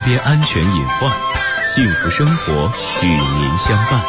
边安全隐患，幸福生活与您相伴。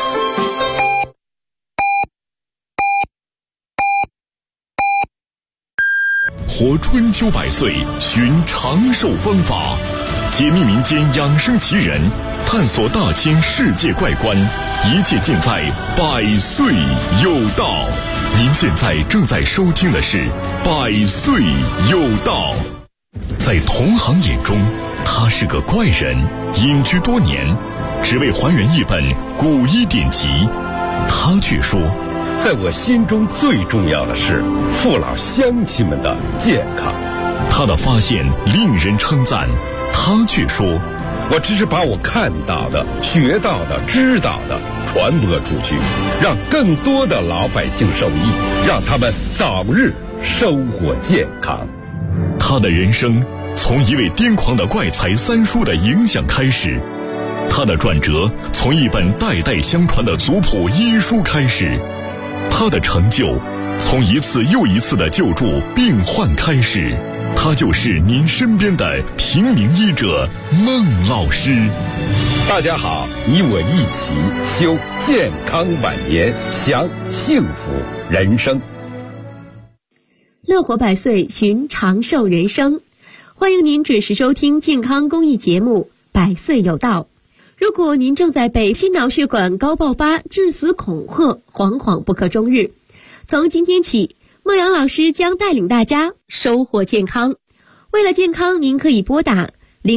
活春秋百岁，寻长寿方法，解密民间养生奇人，探索大千世界怪观，一切尽在百岁有道。您现在正在收听的是百岁有道。在同行眼中，他是个怪人，隐居多年，只为还原一本古医典籍。他却说， 在我心中最重要的是父老乡亲们的健康。 他的发现令人称赞，他却说， 我只是把我看到的、学到的、知道的传播出去，让更多的老百姓受益，让他们早日收获健康。 他的人生从一位癫狂的怪才三叔的影响开始，他的转折从一本代代相传的族谱医书开始，他的成就从一次又一次的救助病患开始。他就是您身边的平民医者孟老师。 大家好，你我一起修健康晚年，享幸福人生。 乐活百岁，寻长寿人生。欢迎您准时收听健康公益节目《百岁有道》。如果您正在被心脑血管高爆发、致死恐吓，惶惶不可终日，从今天起，孟阳老师将带领大家收获健康。为了健康，您可以拨打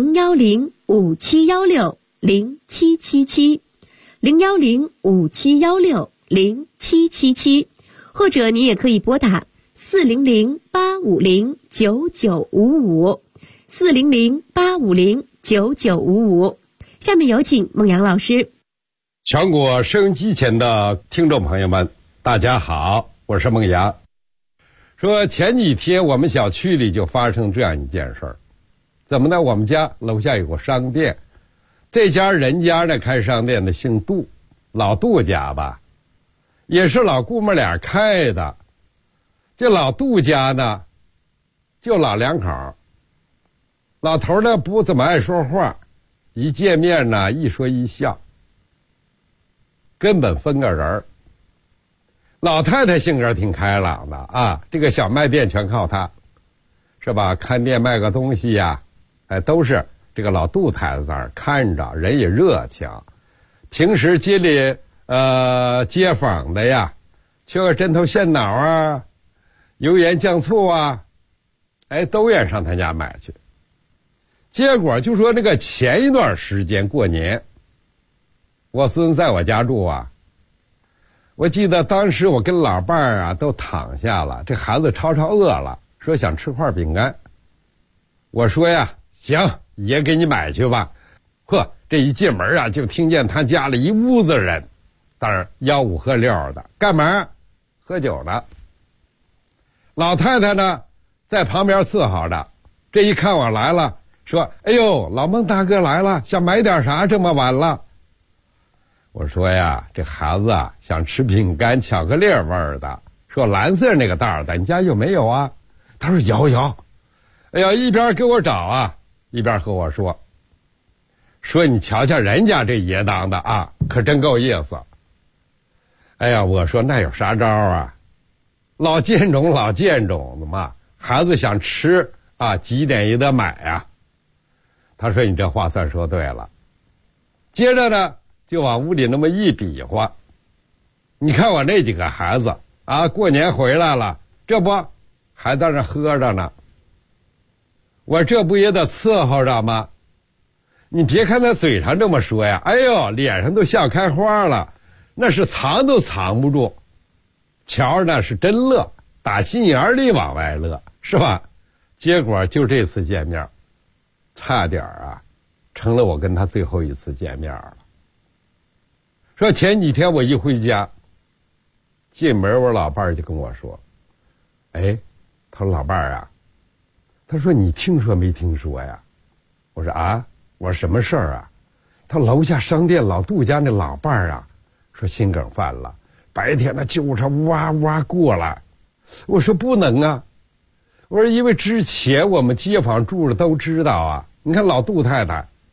010-5716-0777 010-5716-0777，或者您也可以拨打400-850-9955 400-850-9955。下面有请孟阳老师。 全国收音机前的听众朋友们，大家好，我是孟阳。说前几天我们小区里就发生这样一件事儿，怎么呢？我们家楼下有个商店，这家人家呢开商店的姓杜，老杜家吧，也是老姑母俩开的。这老杜家呢，就老两口，老头呢不怎么爱说话，一见面呢一说一笑，根本分个人儿。老太太性格挺开朗的啊，这个小卖店全靠她，是吧？看店卖个东西呀，都是这个老杜太太在那儿看着，人也热情。平时街里街坊的呀，缺个针头线脑啊，油盐酱醋啊，都愿上他家买去。结果就说那个前一段时间过年，我孙子在我家住啊，我记得当时我跟老伴儿啊都躺下了，这孩子超饿了，说想吃块饼干。我说呀，行，爷给你买去吧。呵，这一进门啊，就听见他家里一屋子人，当然吆五喝六的，干嘛？喝酒呢。老太太呢，在旁边伺候着。这一看我来了，说：“哎呦，老孟大哥来了，想买点啥？这么晚了。”我说呀，这孩子啊想吃饼干，巧克力味儿的，说蓝色那个袋的，你家有没有啊？他说有。哎呀，一边给我找啊，一边和我说你瞧瞧人家这爷当的啊，可真够意思。哎呀，我说那有啥招啊？老贱种的嘛，孩子想吃啊，几点也得买啊。他说你这话算说对了。接着呢，就往屋里那么一比划，你看我那几个孩子啊，过年回来了，这不还在那喝着呢，我这不也得伺候着吗？你别看他嘴上这么说呀，哎呦，脸上都笑开花了，那是藏都藏不住，瞧着那是真乐，打心眼里往外乐，是吧？结果就这次见面，差点啊成了我跟他最后一次见面了。说前几天我一回家，进门我老伴儿就跟我说，他说老伴儿啊，他说你听说没听说呀？我说啊，我说什么事儿啊？他楼下商店老杜家那老伴儿啊，说心梗犯了，白天呢救他哇哇过来。我说不能啊，我说因为之前我们街坊住着都知道啊，你看老杜太太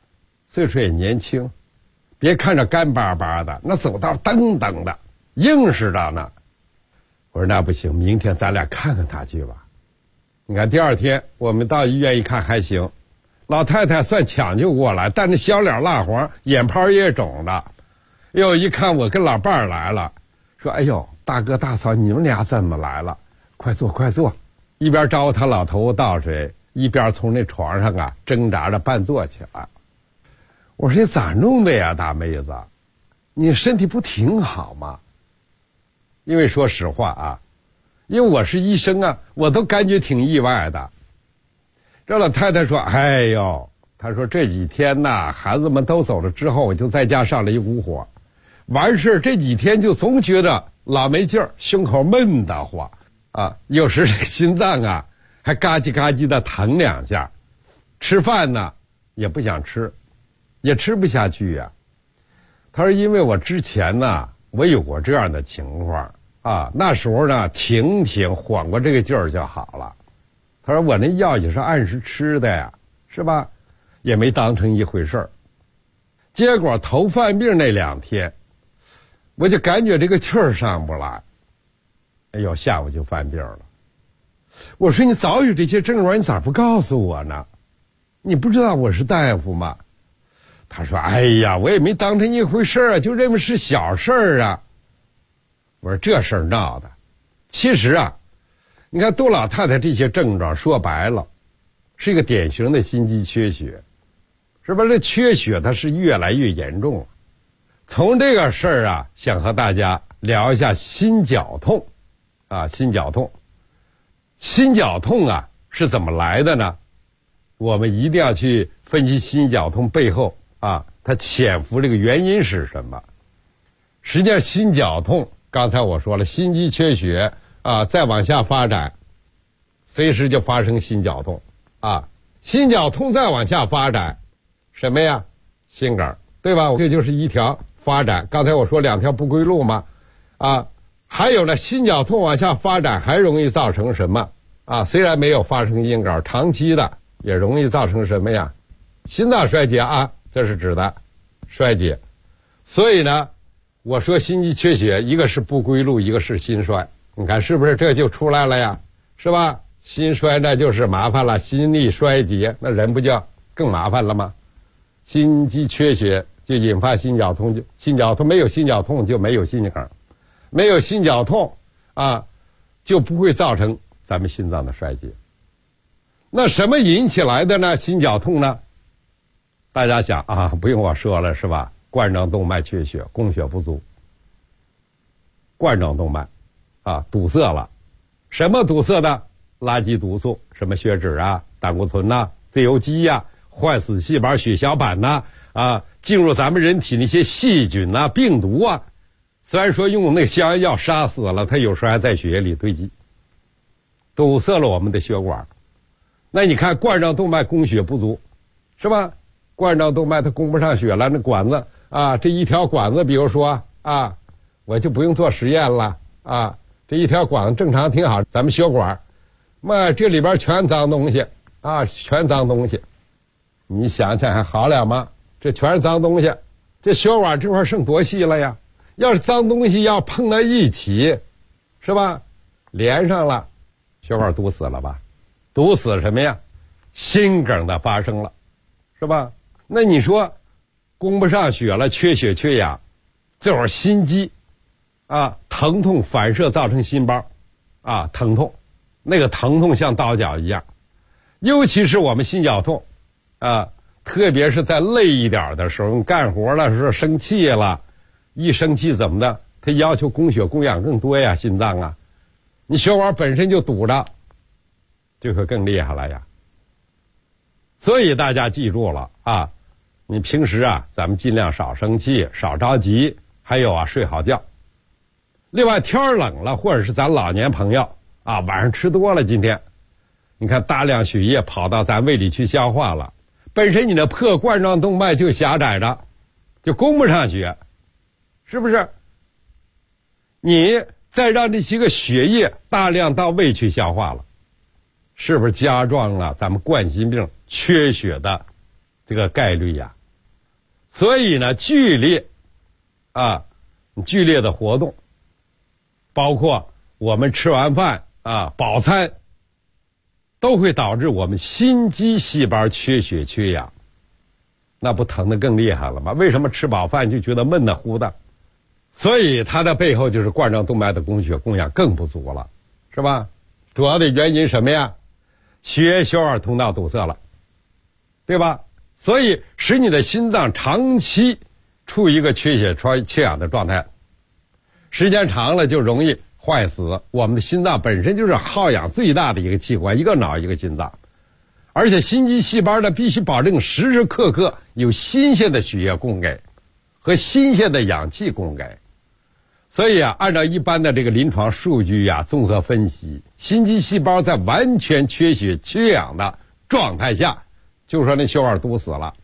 岁数也年轻，别看着干巴巴的，那走道噔噔的，硬实的呢。我说那不行，明天咱俩看看他去吧。你看第二天我们到医院一看还行，老太太算抢救过来，但那小脸蜡黄，眼泡也肿的。又一看我跟老伴儿来了，说哎呦大哥大嫂你们俩怎么来了，快坐快坐，一边招呼他老头子倒水，一边从那床上啊挣扎着半坐起来。我说你咋弄的呀大妹子，你身体不挺好吗？因为说实话啊，因为我是医生啊，我都感觉挺意外的。这老太太说哎呦，她说这几天呐孩子们都走了之后，我就在家上了一股火，完事这几天就总觉得老没劲儿，胸口闷得慌啊，有时这心脏啊还嘎叽嘎叽的疼两下，吃饭呢也不想吃，也吃不下去呀。他说因为我之前呢我有过这样的情况啊，那时候呢停缓过这个劲儿就好了。他说我那药也是按时吃的呀，是吧，也没当成一回事儿。结果头犯病那2天我就感觉这个气儿上不来，哎呦下午就犯病了。我说你早有这些症状你咋不告诉我呢，你不知道我是大夫吗？他说哎呀我也没当成一回事啊，就认为是小事儿啊。我说这事儿闹的，其实啊你看杜老太太这些症状说白了是一个典型的心肌缺血，是吧？这缺血它是越来越严重了。从这个事儿啊想和大家聊一下心绞痛啊，心绞痛啊是怎么来的呢？我们一定要去分析心绞痛背后啊它潜伏这个原因是什么。实际上心绞痛刚才我说了，心肌缺血啊再往下发展随时就发生心绞痛啊，心绞痛再往下发展什么呀？心梗，对吧？这就是一条发展，刚才我说2条不归路嘛啊，还有呢心绞痛往下发展还容易造成什么啊？虽然没有发生心梗，长期的也容易造成什么呀？心脏衰竭啊，这是指的衰竭。所以呢我说心肌缺血一个是不归路，一个是心衰，你看是不是这就出来了呀，是吧？心衰那就是麻烦了，心力衰竭那人不就更麻烦了吗？心肌缺血就引发心绞痛，没有心绞痛就没有心梗，没有心绞痛啊就不会造成咱们心脏的衰竭。那什么引起来的呢？心绞痛呢？大家想啊，不用我说了是吧？冠状动脉缺血，供血不足。冠状动脉啊堵塞了，什么堵塞的？垃圾毒素，什么血脂啊、胆固醇呐、自由基呀、坏死细胞、血小板呐啊，进入咱们人体那些细菌呐、病毒啊，虽然说用那消炎药杀死了，它有时候还在血液里堆积，堵塞了我们的血管。那你看冠状动脉供血不足，是吧？冠状动脉它供不上血了，那管子啊，这一条管子，比如说啊，我就不用做实验了啊，这一条管子正常挺好，咱们血管，妈这里边全脏东西啊，全脏东西，你想想还好了吗？这全是脏东西，这血管这块剩多细了呀？要是脏东西要碰到一起，是吧？连上了，血管堵死了吧？堵死什么呀？心梗的发生了，是吧？那你说供不上血了，缺血缺氧，这会儿心肌啊疼痛反射造成心包啊疼痛，那个疼痛像刀绞一样。尤其是我们心绞痛啊，特别是在累一点的时候，干活的时候生气了，一生气怎么的？它要求供血供氧更多呀，心脏啊，你血管本身就堵着，就会更厉害了呀。所以大家记住了啊，你平时啊咱们尽量少生气，少着急，还有啊睡好觉。另外天冷了，或者是咱老年朋友啊晚上吃多了，今天你看大量血液跑到咱胃里去消化了，本身你的破冠状动脉就狭窄着，就供不上血，是不是？你再让这些个血液大量到胃去消化了，是不是加重了咱们冠心病缺血的这个概率呀？ 所以呢，剧烈的活动，包括我们吃完饭饱餐，都会导致我们心肌细胞缺血缺氧，那不疼得更厉害了吗？为什么吃饱饭就觉得闷得乎的？所以它的背后就是冠状动脉的供血供氧更不足了，是吧？主要的原因什么呀？血液消化通道堵塞了，对吧？所以使你的心脏长期处于一个缺血缺氧的状态，时间长了就容易坏死。我们的心脏本身就是耗氧最大的一个器官，一个脑一个心脏，而且心肌细胞呢必须保证时时刻刻有新鲜的血液供给和新鲜的氧气供给。所以按照一般的这个临床数据综合分析，心肌细胞在完全缺血缺氧的状态下，就说那血管堵死了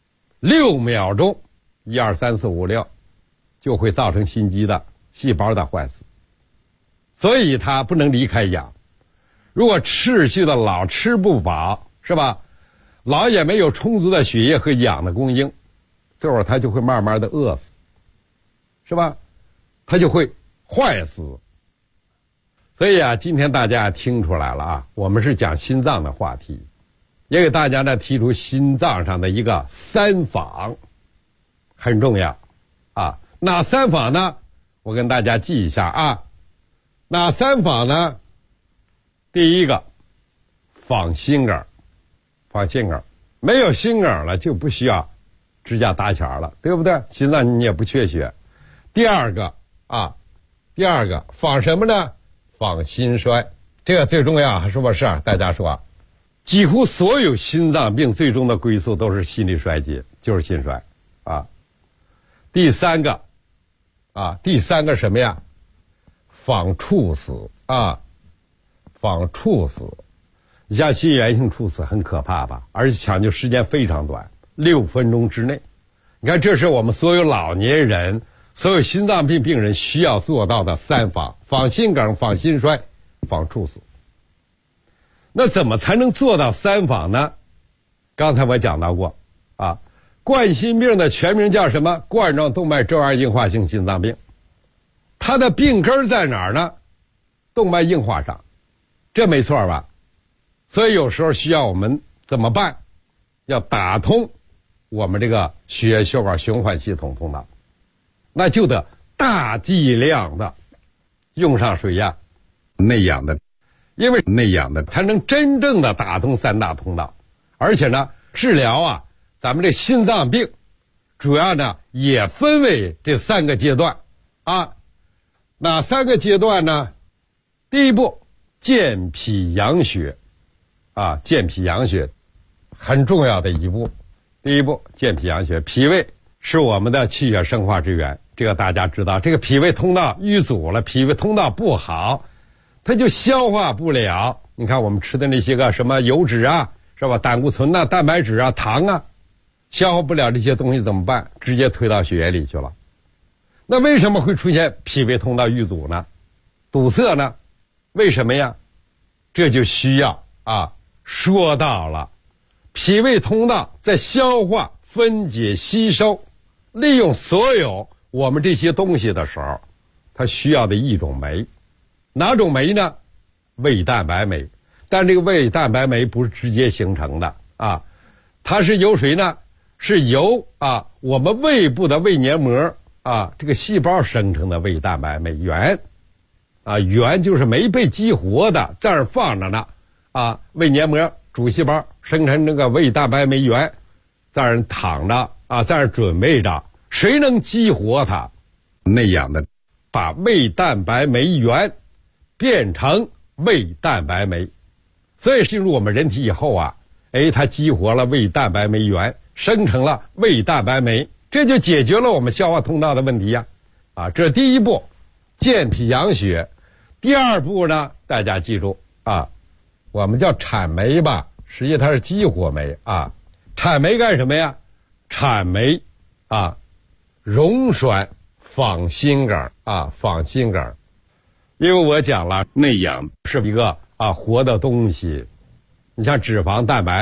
，6秒钟1、2、3、4、5、6就会造成心肌的细胞的坏死，所以它不能离开氧。如果持续的老吃不饱，是吧？老也没有充足的血液和氧的供应，这会儿它就会慢慢的饿死，是吧？它就会坏死。所以今天大家听出来了我们是讲心脏的话题，也给大家呢提出心脏上的一个3访，很重要哪3访呢？我跟大家记一下哪3访呢？第一个，访心梗，访心梗，没有心梗了就不需要支架搭桥了，对不对？心脏你也不缺血。第二个访什么呢？访心衰，这个最重要，是不是？大家说几乎所有心脏病最终的归宿都是心力衰竭，就是心衰第三个什么呀？访猝死访猝死。你像心源性猝死很可怕吧？而且抢救时间非常短，6分钟之内。你看，这是我们所有老年人、所有心脏病病人需要做到的3访：访心梗、访心衰、访猝死。那怎么才能做到3访呢？刚才我讲到过冠心病的全名叫什么？冠状动脉粥样硬化性心脏病。它的病根在哪儿呢？动脉硬化上，这没错吧？所以有时候需要我们怎么办？要打通我们这个血液血管循环系统通道，那就得大剂量的用上水内氧的，因为内氧的才能真正的打通3大通道。而且呢，治疗咱们这心脏病主要呢也分为这3个阶段哪3个阶段呢？第一步，健脾养血健脾养血很重要的一步。第一步，健脾养血。脾胃是我们的气血生化之源，这个大家知道。这个脾胃通道淤阻了，脾胃通道不好，它就消化不了。你看我们吃的那些个什么油脂是吧？胆固醇蛋白质糖消化不了这些东西怎么办？直接推到血液里去了。那为什么会出现脾胃通道淤阻呢？堵塞呢？为什么呀？这就需要说到了脾胃通道在消化、分解、吸收、利用所有我们这些东西的时候，它需要的一种酶。哪种酶呢？胃蛋白酶。但这个胃蛋白酶不是直接形成的它是由谁呢？是由我们胃部的胃黏膜这个细胞生成的胃蛋白酶原原就是没被激活的，在那儿放着呢胃黏膜主细胞生成这个胃蛋白酶原，在那儿躺着在那儿准备着。谁能激活它？内氧的把胃蛋白酶原变成胃蛋白酶，所以进入我们人体以后它激活了胃蛋白酶原，生成了胃蛋白酶，这就解决了我们消化通道的问题这是第一步，健脾养血。第二步呢，大家记住我们叫产酶吧，实际它是激活酶产酶干什么呀？产酶溶栓访心梗访心梗。因为我讲了内氧是一个活的东西，你像脂肪蛋白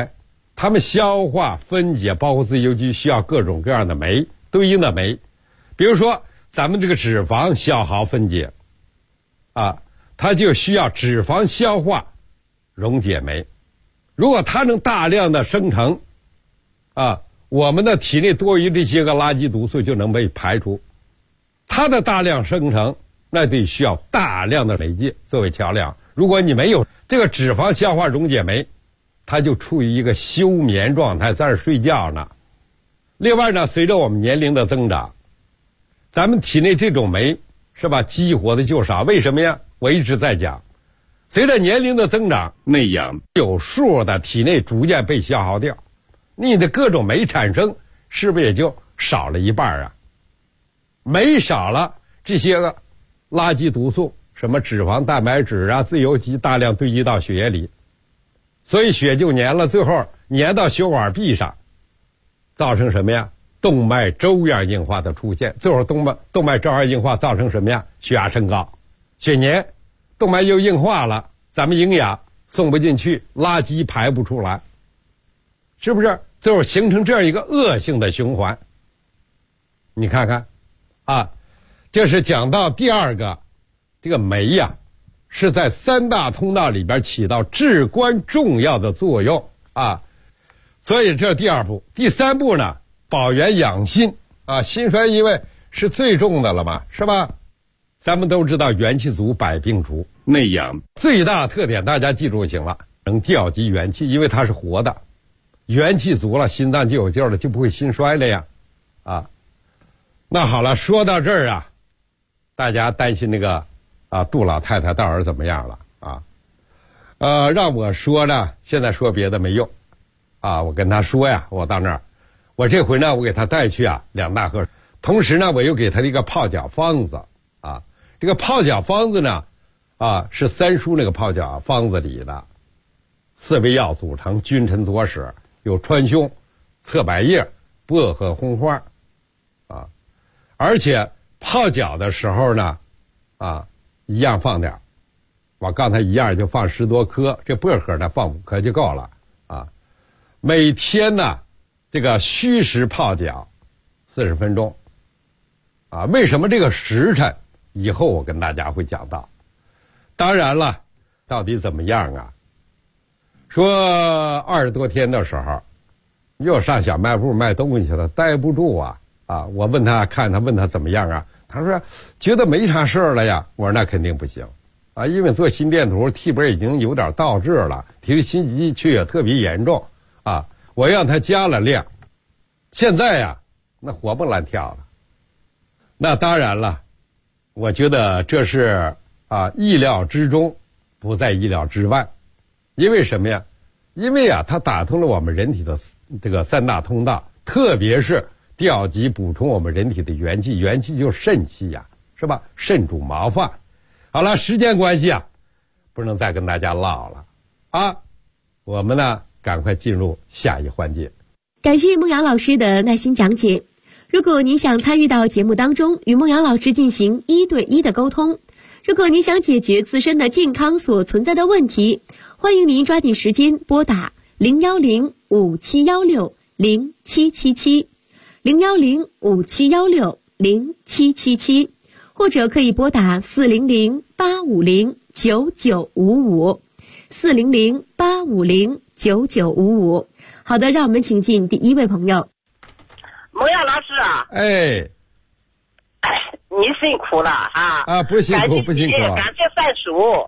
它们消化分解包括自由基需要各种各样的酶，对应的酶。比如说咱们这个脂肪消耗分解它就需要脂肪消化溶解酶。如果它能大量的生成我们的体内多余这些个垃圾毒素就能被排除。它的大量生成那得需要大量的媒介作为桥梁。如果你没有这个脂肪消化溶解酶，它就处于一个休眠状态，在那睡觉呢。另外呢，随着我们年龄的增长，咱们体内这种酶是吧，激活的就少。为什么呀？我一直在讲，随着年龄的增长， 内氧有数的体内逐渐被消耗掉，你的各种酶产生是不是也就少了一半啊？酶少了，这些个垃圾毒素，什么脂肪、蛋白质自由基大量堆积到血液里，所以血就粘了，最后粘到血管壁上，造成什么呀？动脉粥样硬化的出现。最后动脉粥样硬化造成什么呀？血压升高，血粘，动脉又硬化了，咱们营养送不进去，垃圾排不出来，是不是？最后形成这样一个恶性的循环。你看看这是讲到第二个，这个酶是在三大通道里边起到至关重要的作用所以这是第二步。第三步呢，保元养心心衰因为是最重的了嘛，是吧？咱们都知道元气足百病除， 内氧最大特点大家记住行了，能调集元气，因为它是活的，元气足了，心脏就有劲儿了，就不会心衰了呀那好了，说到这儿大家担心那个杜老太太到底怎么样了让我说呢，现在说别的没用我跟她说呀，我到那儿，我这回呢，我给她带去2大盒，同时呢，我又给她一个泡脚方子这个泡脚方子呢是三叔那个泡脚方子里的4味药组成，君臣佐使，有川芎、侧柏叶、薄荷、红花而且泡脚的时候呢一样放点，我刚才一样就放10多颗，这薄荷呢放5颗就够了每天呢这个虚实泡脚40分钟为什么这个时辰以后我跟大家会讲到。当然了，到底怎么样说20多天的时候又上小卖部卖东西去了，待不住我问他，问他怎么样他说觉得没啥事儿了呀。我说那肯定不行因为做心电图替波已经有点倒置了，提着心肌却也特别严重我让他加了量，现在那活蹦乱跳了。那当然了，我觉得这是意料之中，不在意料之外。因为什么呀？因为它打通了我们人体的这个3大通道，特别是调集补充我们人体的元气，元气就是肾气是吧？肾主毛发。好了，时间关系不能再跟大家唠了我们呢赶快进入下一环节。 感谢孟阳老师的耐心讲解。如果您想参与到节目当中，与孟阳老师进行1对1的沟通，如果您想解决自身的健康所存在的问题，欢迎您抓紧时间拨打010-5716-0777 010-5716-0777，或者可以拨打400-850-9955 400-850-9955。好的，让我们请进第一位朋友。 孟阳老师你辛苦了不辛苦不辛苦， 感谢三叔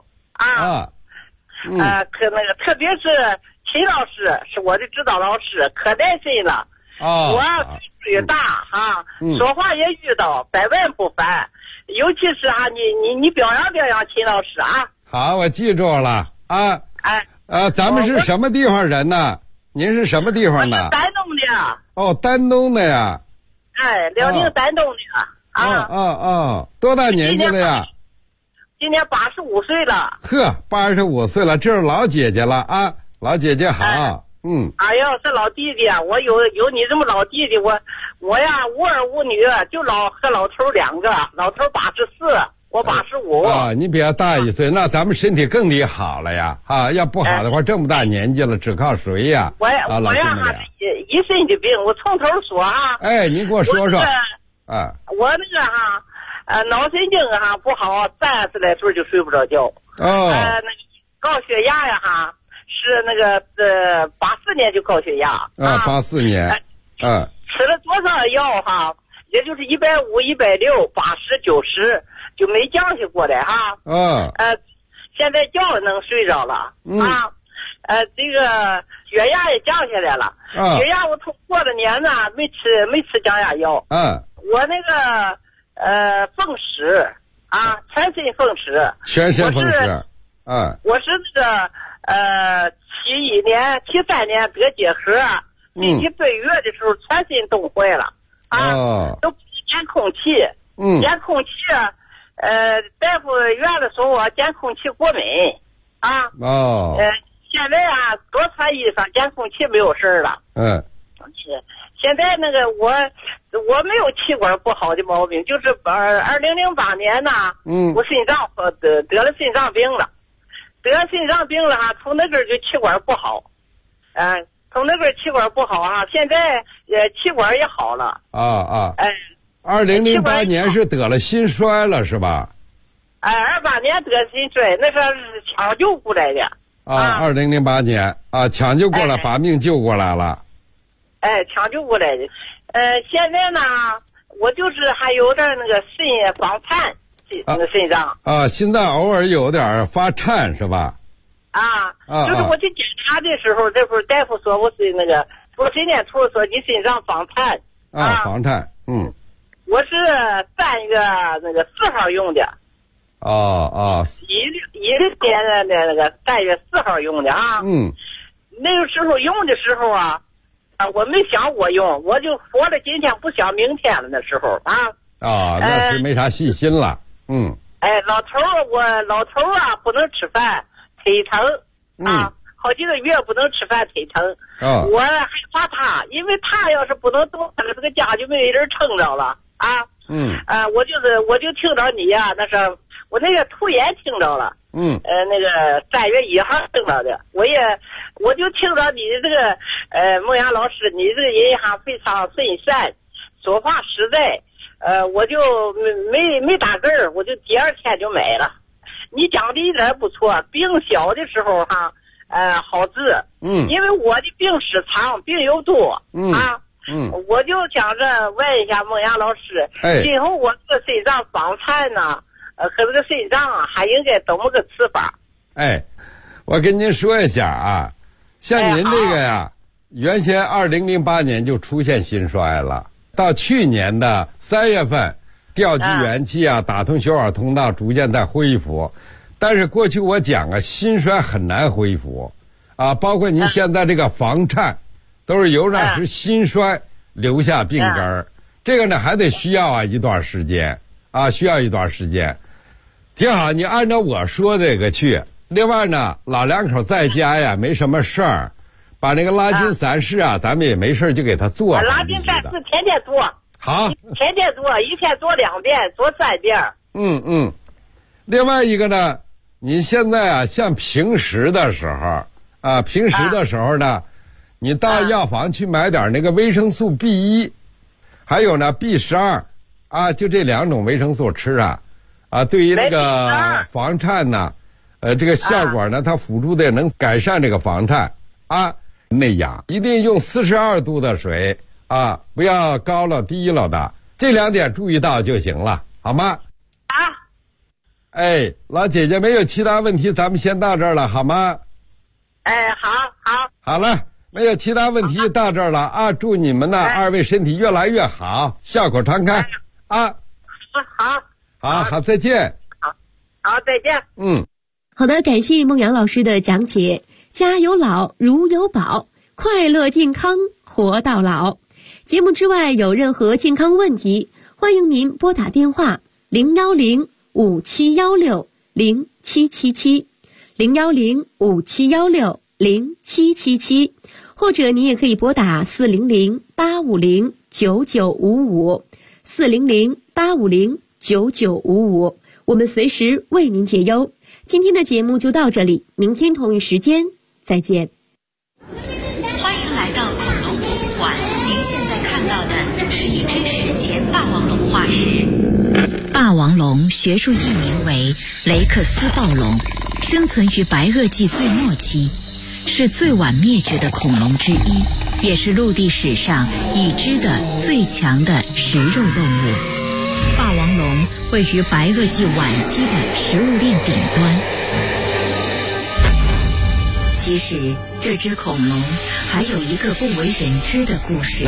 特别是秦老师是我的指导老师，可耐心了我岁数也大说话也遇到百万不烦，尤其是你表扬表扬秦老师好，我记住了咱们是什么地方人呢？您是什么地方的？ 丹东的。 丹东的呀。 辽宁丹东的多大年纪了呀？ 今年85岁了。 呵，85岁了，这是老姐姐了老姐姐好。 哎呀，是老弟弟，我有你这么老弟弟，我呀无儿无女，就和老头2个，老头84， 我85。 啊，你比他大1岁，那咱们身体更得好了呀！啊，要不好的话，这么大年纪了，只靠谁呀？ 我呀一身的病，我从头说哈。 哎，您给我说说。啊， 我那个哈，脑神经哈不好，30来岁就睡不着觉。 哦。 那个高血压呀哈，是那个84年就高血压。 啊，84年。 吃了多少药哈？也就是150、160、80、90，就没降下过来哈。现在觉能睡着了啊。这个血压也降下来了。血压我过了年呢，没吃降压药。我那个风湿啊，全身风湿。 全身风湿。 我是那个73年得结核，第7个月的时候全身冻坏了啊，都不监空气。监空气大夫院的说我监空气过敏啊。现在啊多穿衣裳，监空气没有事了。现在那个我没有气管不好的毛病，就是2008年呢，我心脏得了心脏病了，哈，从那阵就气管不好，从那阵气管不好啊，现在气管也好了。 2008年是得了心衰了是吧 ？28年得心衰，那是抢救过来的。 2008年抢救过来，把命救过来了。 抢救过来的。现在呢，我就是还有点那个肾房颤，那个肾脏。 心脏偶尔有点发颤是吧？ 就是我去检查的时候，这会儿大夫说我是那个做心电图说你身上房颤。 房颤。 我是3月那个4号用的。16年的那个3月4号用的啊。那个时候用的时候啊，我没想我用，我就活了今天不想明天了那时候啊。 那是没啥信心了。 老头啊不能吃饭，腿疼啊，好几个月不能吃饭，腿疼。我害怕他，因为他要是不能动，这个家就没人撑着了啊。我就听着你呀，那是我那个突言听着了。那个3月1号听着的，我就听着你的这个孟阳老师，你这个人还非常深善，说话实在。我就没打根儿，我就第2天就买了。你讲的一点不错，病小的时候哈，好治。因为我的病史长，病又多我就想着问一下孟阳老师，今后我这个肾脏房颤呢，和这个肾脏啊，还应该怎么个吃法？ 我跟您说一下啊，像您这个呀，原先2008年就出现心衰了，到去年的3月份，调集元气打通血管通道，逐渐在恢复。但是过去我讲心衰很难恢复包括您现在这个房颤，都是由那是心衰留下病根儿。这个呢还得需要一段时间需要一段时间。挺好，你按照我说这个去。另外呢，老两口在家呀没什么事儿，把那个拉筋散式咱们也没事就给他做。 拉筋散式天天做。 好， 天天做，一天做2遍，做3遍。 另外一个呢，你现在像平时的时候呢，你到药房去买点那个维生素 B1，还有呢 B12就这2种维生素吃对于这个房颤呢，这个效果呢，它辅助的能改善这个房颤内养，一定用42度的水不要高了低了的，这2点注意到就行了，好吗？老姐姐没有其他问题，咱们先到这儿了，好吗？好了，没有其他问题，到这儿了祝你们呢2位身体越来越好，笑口常开好，再见。 好，再见。 好的，感谢孟阳老师的讲解。家有老，如有宝，快乐健康活到老。节目之外有任何健康问题，欢迎您拨打电话010-5716-0777 010-5716-0777，或者您也可以拨打400-850-9955 400-850-9955， 我们随时为您解忧。今天的节目就到这里，明天同一时间再见。 欢迎来到恐龙博物馆，您现在看到的是一只史前霸王龙化石。霸王龙学术译名为雷克斯暴龙，生存于白垩纪最末期，是最晚灭绝的恐龙之一，也是陆地史上已知的最强的食肉动物。霸王龙位于白垩纪晚期的食物链顶端。其实这只恐龙还有一个不为人知的故事。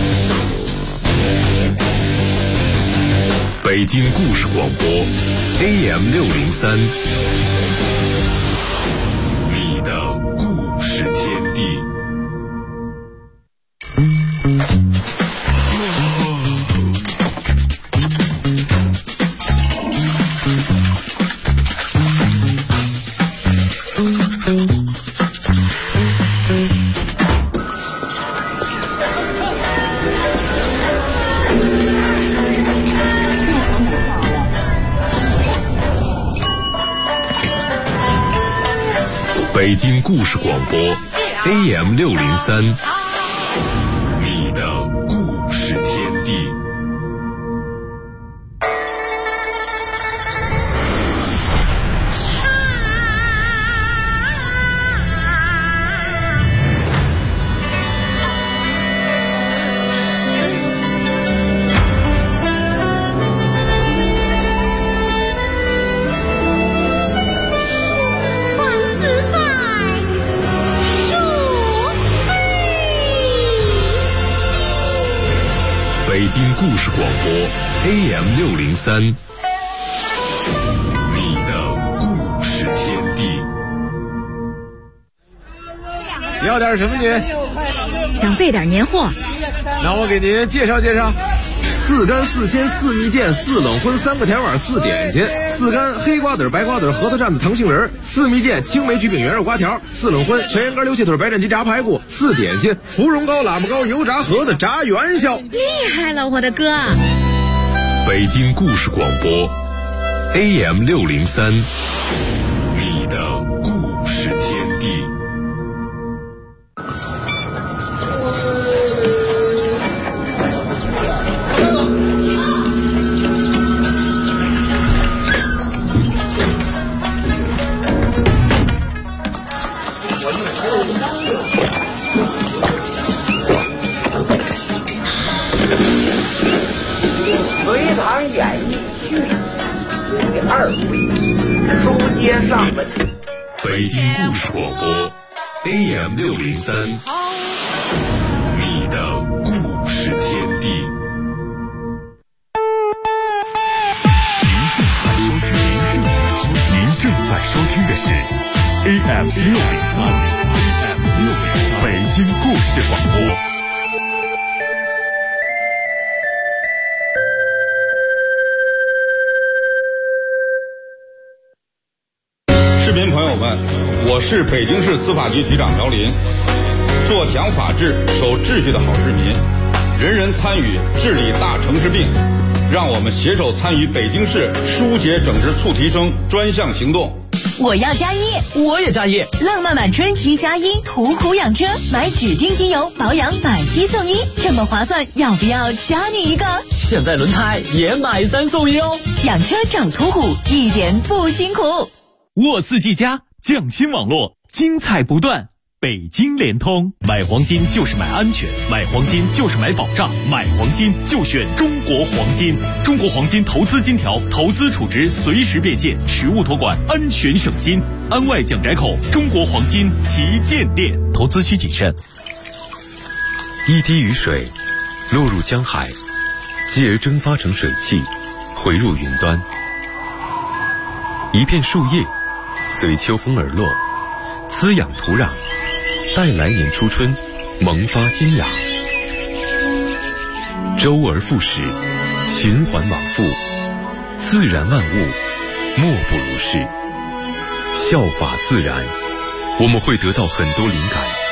北京故事广播 AM603， 你的故事天地。北京故事广播 AM603， 你的故事天地。北京故事广播 AM603， 你的故事天地。 你要点什么您？ 想备点年货， 那我给您介绍介绍。4干4鲜4蜜饯4冷荤3个甜碗4点心，4干黑瓜子白瓜子核桃蘸子糖杏仁，4蜜饯青梅橘饼圆肉瓜条，4冷荤全羊肝溜气腿白斩鸡炸排骨，4点心芙蓉糕喇嘛糕油炸盒子炸元宵。 厉害了，我的哥！ 北京故事广播 AM603， 你的故事天地。 隋唐演义续第2回，书接上文。 北京故事广播 AM603， 你的故事天地。您正在收听的是 AM603， 北京故事广播。 市民朋友们，我是北京市司法局局长苗林。做讲法治、守秩序的好市民，人人参与治理大城市病。让我们携手参与北京市疏解整治促提升专项行动。 我要加一， 我也加一。 浪漫满春1加1途虎养车，买指定机油保养买1送1，这么划算，要不要加你一个？ 现在轮胎也买3送1哦。 养车找途虎，一点不辛苦。 沃4G+匠心网络，精彩不断。北京联通，买黄金就是买安全，买黄金就是买保障，买黄金就选中国黄金。中国黄金投资金条，投资储值随时变现，实物托管，安全省心。安外蒋宅口中国黄金旗舰店，投资需谨慎。 一滴雨水落入江海，继而蒸发成水汽，回入云端。一片树叶随秋风而落，滋养土壤，待来年初春萌发新芽。周而复始，循环往复，自然万物莫不如是。效法自然，我们会得到很多灵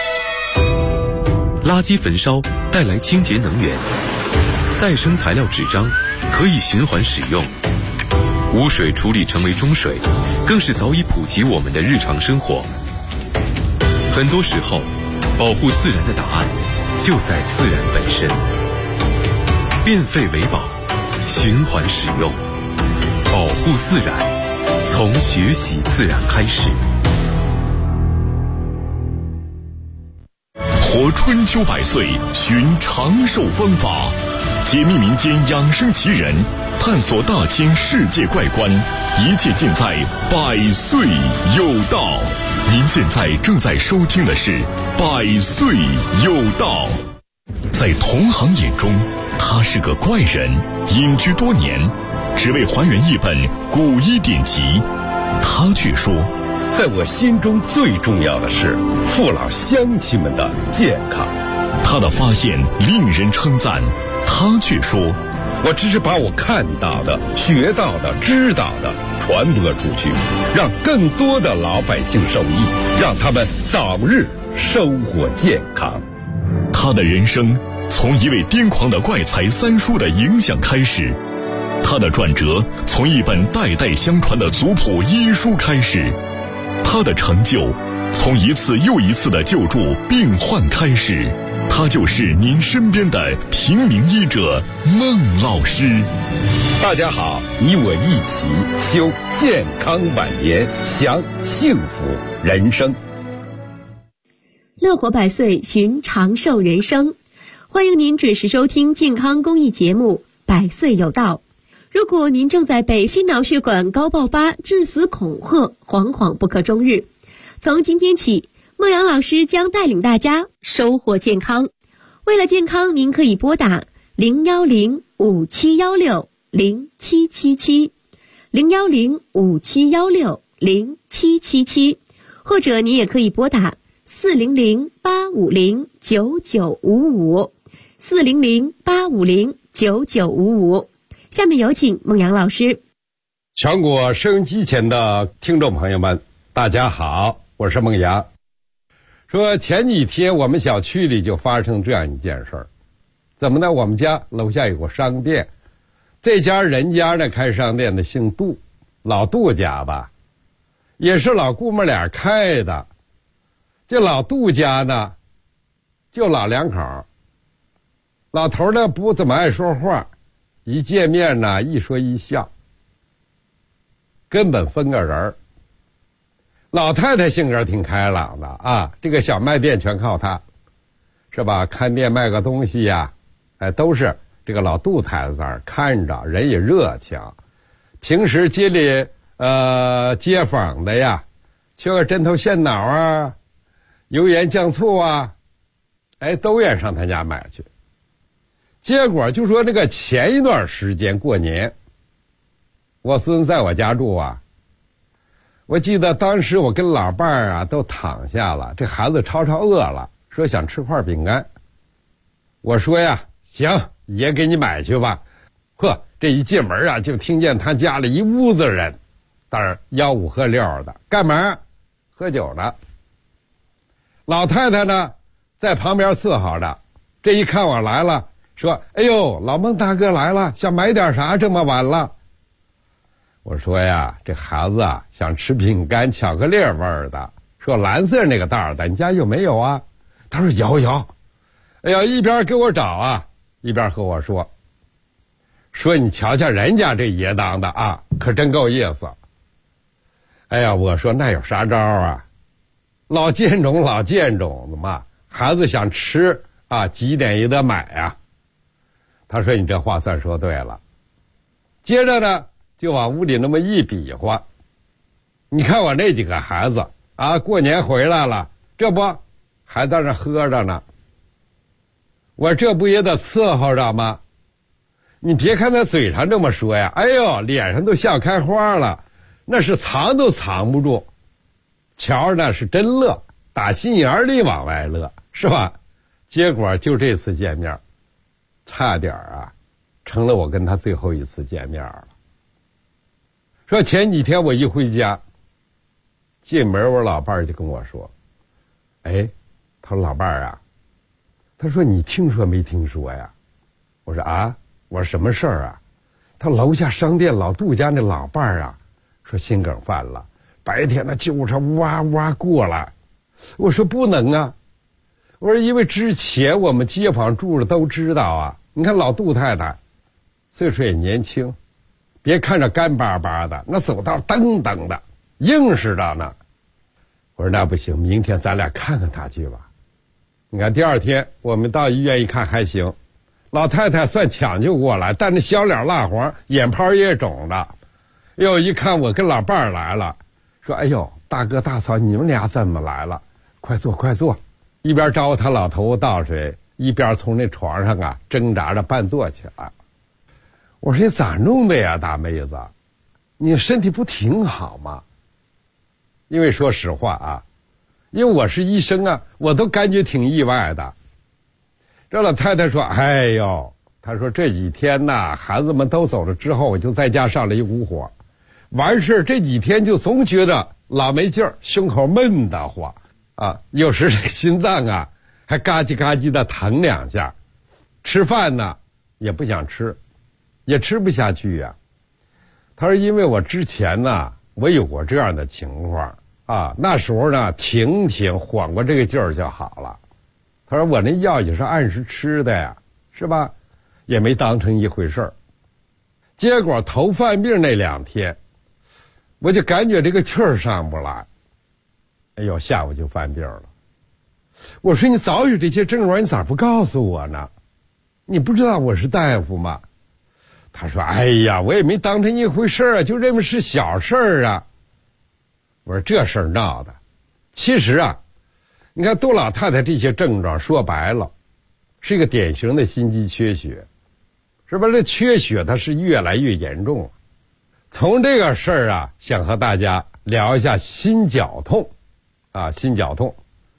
感。垃圾焚烧带来清洁能源，再生材料纸张可以循环使用。 污水处理成为中水，更是早已普及我们的日常生活。很多时候，保护自然的答案就在自然本身。变废为宝，循环使用，保护自然，从学习自然开始。 活春秋百岁，寻长寿方法，解密民间养生奇人，探索大千世界怪观，一切尽在百岁有道。您现在正在收听的是百岁有道。在同行眼中，他是个怪人，隐居多年，只为还原一本古医典籍。他却说， 在我心中最重要的是父老乡亲们的健康。 他的发现令人称赞，他却说， 我只是把我看到的、学到的、知道的传播出去，让更多的老百姓受益，让他们早日生活健康。 他的人生从一位癫狂的怪才三叔的影响开始，他的转折从一本代代相传的族谱医书开始，他的成就从一次又一次的救助病患开始。他就是您身边的平民医者孟老师。 大家好，你我一起修健康晚年，享幸福人生。 乐活百岁，寻长寿人生。欢迎您准时收听健康公益节目《百岁有道》。如果您正在被心脑血管高爆发、致死恐吓，惶惶不可终日，从今天起，孟阳老师将带领大家收获健康。为了健康，您可以拨打010-5716-0777 010-5716-0777，或者您也可以拨打400-850-9955 400-850-9955。下面有请孟阳老师。 全国收音机前的听众朋友们，大家好，我是孟阳。说前几天我们小区里就发生这样一件事儿，怎么呢？我们家楼下有个商店，这家人家呢开商店的姓杜，老杜家吧，也是老姑母俩开的。这老杜家呢，就老两口，老头呢不怎么爱说话，一见面呢一说一笑，根本分个人儿。老太太性格挺开朗的啊，这个小卖店全靠她，是吧？看店卖个东西呀，都是这个老杜太太在那儿看着，人也热情。平时街里街坊的呀，缺个针头线脑啊，油盐酱醋啊，都愿上他家买去。结果就说这个前一段时间过年，我孙子在我家住啊，我记得当时我跟老伴儿啊都躺下了，这孩子超饿了，说想吃块饼干。我说呀，行，爷给你买去吧。呵，这一进门啊，就听见他家里一屋子人，当然吆五喝六的，干嘛？喝酒呢。老太太呢，在旁边伺候着。这一看我来了，说：“哎呦，老孟大哥来了，想买点啥？这么晚了。”我说呀，这孩子啊想吃饼干，巧克力味儿的，说蓝色那个袋的，你家有没有啊？他说有。哎呀，一边给我找啊，一边和我说你瞧瞧人家这爷当的啊，可真够意思。哎呀，我说那有啥招啊？老贱种的嘛，孩子想吃啊，几点也得买啊。他说你这话算说对了。接着呢，就往屋里那么一比划，你看我那几个孩子啊，过年回来了，这不还在那喝着呢，我这不也得伺候着吗？你别看他嘴上这么说呀，哎呦，脸上都笑开花了，那是藏都藏不住，瞧着是真乐，打心眼里往外乐，是吧？结果就这次见面，差点啊成了我跟他最后一次见面了。说前几天我一回家，进门我老伴儿就跟我说，他说老伴儿啊，他说你听说没听说呀？我说啊，我说什么事儿啊？ 他楼下商店老杜家那老伴儿啊，说心梗犯了，白天那救护车哇哇过来。我说不能啊，我说因为之前我们街坊住着都知道啊，你看老杜太太岁数也年轻，别看着干巴巴的，那走道噔噔的硬实着呢。我说那不行，明天咱俩看看他去吧。你看第二天我们到医院一看还行，老太太算抢救过来，但那小脸蜡黄，眼泡也肿了。又一看我跟老伴儿来了，说哎呦大哥大嫂你们俩怎么来了，快坐快坐。一边招呼他老头子倒水，一边从那床上啊挣扎着半坐起来。我说你咋弄的呀大妹子，你身体不挺好吗？因为说实话啊，因为我是医生啊，我都感觉挺意外的。这老太太说哎呦，她说这几天呐孩子们都走了之后，我就在家上了一股火，完事这几天就总觉得老没劲儿，胸口闷得慌啊，有时这心脏啊还嘎叽嘎叽的疼两下，吃饭呢也不想吃，也吃不下去呀。他说因为我之前呢我有过这样的情况啊，那时候呢停缓过这个劲儿就好了。他说我那药也是按时吃的呀，是吧，也没当成一回事儿。结果头犯病那2天我就感觉这个气儿上不来，哎呦下午就犯病了。我说你早有这些症状你咋不告诉我呢，你不知道我是大夫吗？他说哎呀我也没当成一回事啊，就认为是小事儿啊。我说这事儿闹的，其实啊你看杜老太太这些症状说白了是一个典型的心肌缺血，是吧？这缺血它是越来越严重了。从这个事儿啊想和大家聊一下心绞痛啊，心绞痛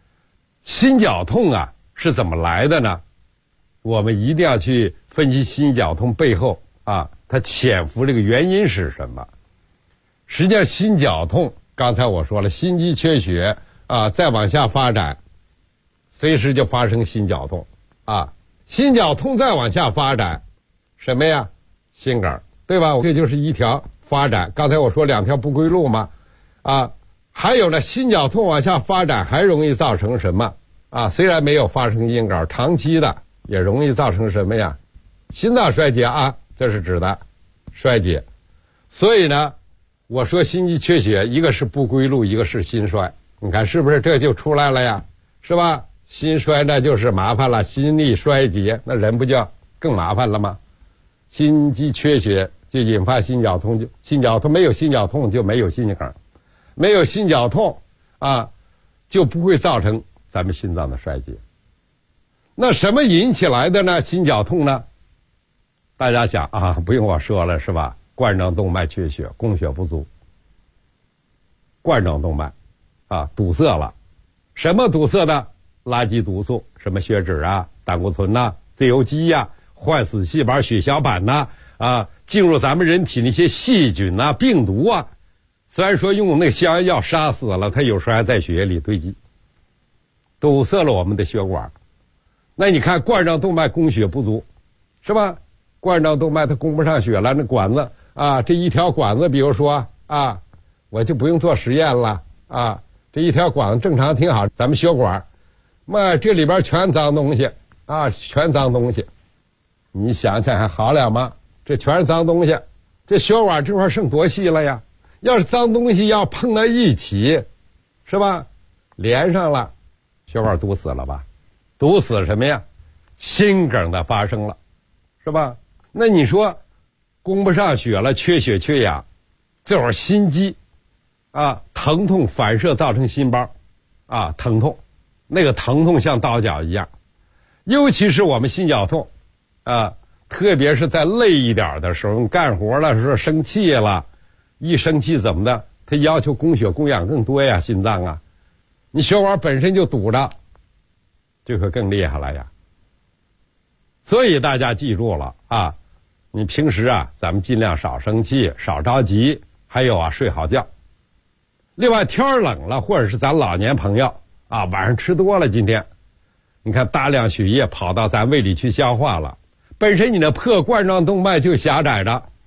啊是怎么来的呢？我们一定要去分析心绞痛背后啊它潜伏这个原因是什么。实际上心绞痛刚才我说了，心肌缺血啊再往下发展随时就发生心绞痛啊，心绞痛再往下发展什么呀？心梗，对吧？这就是一条发展，刚才我说2条不归路嘛啊。还有呢心绞痛往下发展还容易造成什么啊？虽然没有发生因梗，长期的也容易造成什么呀？心脏衰竭啊，这是指的衰竭。所以呢我说心肌缺血一个是不归路，一个是心衰，你看是不是这就出来了呀，是吧？心衰那就是麻烦了，心力衰竭那人不就更麻烦了吗？心肌缺血就引发心绞痛，没有心绞痛就没有心梗，没有心绞痛啊就不会造成咱们心脏的衰竭。那什么引起来的呢？心绞痛呢？大家想啊，不用我说了是吧？冠状动脉缺血，供血不足。冠状动脉啊堵塞了，什么堵塞的？垃圾毒素，什么血脂啊、胆固醇呐、自由基呀、坏死细胞、血小板呐啊，进入咱们人体那些细菌呐、病毒啊，虽然说用那个消炎药杀死了，它有时候还在血液里堆积，堵塞了我们的血管。那你看冠状动脉供血不足，是吧？冠状动脉它供不上血了，那管子啊，这一条管子，比如说啊，我就不用做实验了啊，这一条管子正常挺好，咱们血管，妈这里边全脏东西啊，全脏东西，你想想还好了吗？这全是脏东西，这血管这块剩多细了呀？要是脏东西要碰到一起，是吧？连上了，血管堵死了吧？堵死什么呀？心梗的发生了，是吧？那你说供不上血了，缺血缺氧，这会儿心肌啊疼痛反射造成心包啊疼痛，那个疼痛像刀绞一样。尤其是我们心绞痛啊，特别是在累一点的时候，干活了时候生气了，一生气怎么的，它要求供血供氧更多呀，心脏啊，你血管本身就堵着，这可更厉害了呀。所以大家记住了啊，你平时啊咱们尽量少生气，少着急，还有啊睡好觉。另外天冷了，或者是咱老年朋友啊晚上吃多了，今天你看大量血液跑到咱胃里去消化了，本身你的破冠状动脉就狭窄着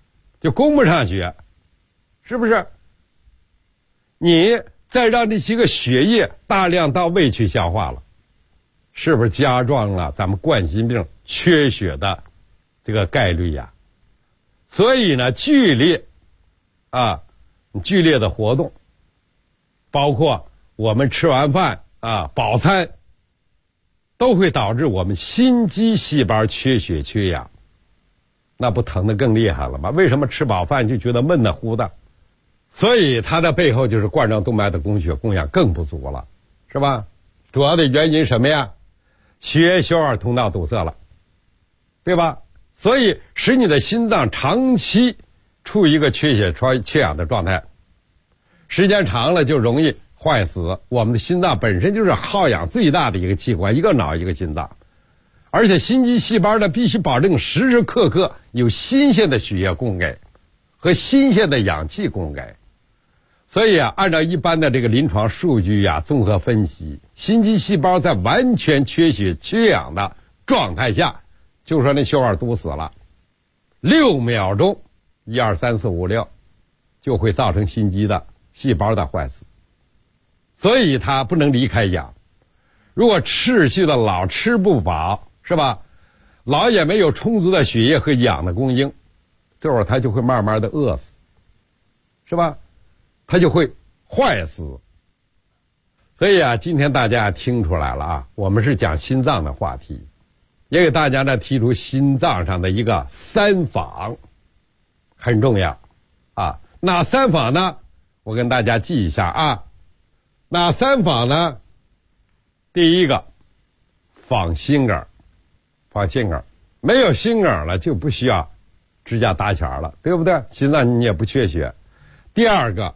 就供不上血，是不是？你再让这些个血液大量到胃去消化了，是不是加重了咱们冠心病缺血的这个概率呀？所以呢，剧烈的活动，包括我们吃完饭饱餐，都会导致我们心肌细胞缺血缺氧，那不疼得更厉害了吗？为什么吃饱饭就觉得闷得乎的？所以它的背后就是冠状动脉的供血供氧更不足了，是吧？主要的原因什么呀？血液消化通道堵塞了，对吧？所以使你的心脏长期处于一个缺血缺氧的状态，时间长了就容易坏死。我们的心脏本身就是耗氧最大的一个器官，一个脑一个心脏，而且心肌细胞呢必须保证时时刻刻有新鲜的血液供给和新鲜的氧气供给。所以按照一般的这个临床数据综合分析，心肌细胞在完全缺血缺氧的状态下，就说那血管堵死了，6秒钟1、2、3、4、5、6就会造成心肌的细胞的坏死，所以它不能离开氧。如果持续的老吃不饱，是吧？老也没有充足的血液和氧的供应，这会儿它就会慢慢的饿死，是吧？它就会坏死。所以今天大家听出来了我们是讲心脏的话题，也给大家呢提出心脏上的一个3防，很重要哪3防呢？我跟大家记一下哪3防呢？第一个，防心梗，防心梗，没有心梗了就不需要支架搭桥了，对不对？心脏你也不缺血。第二个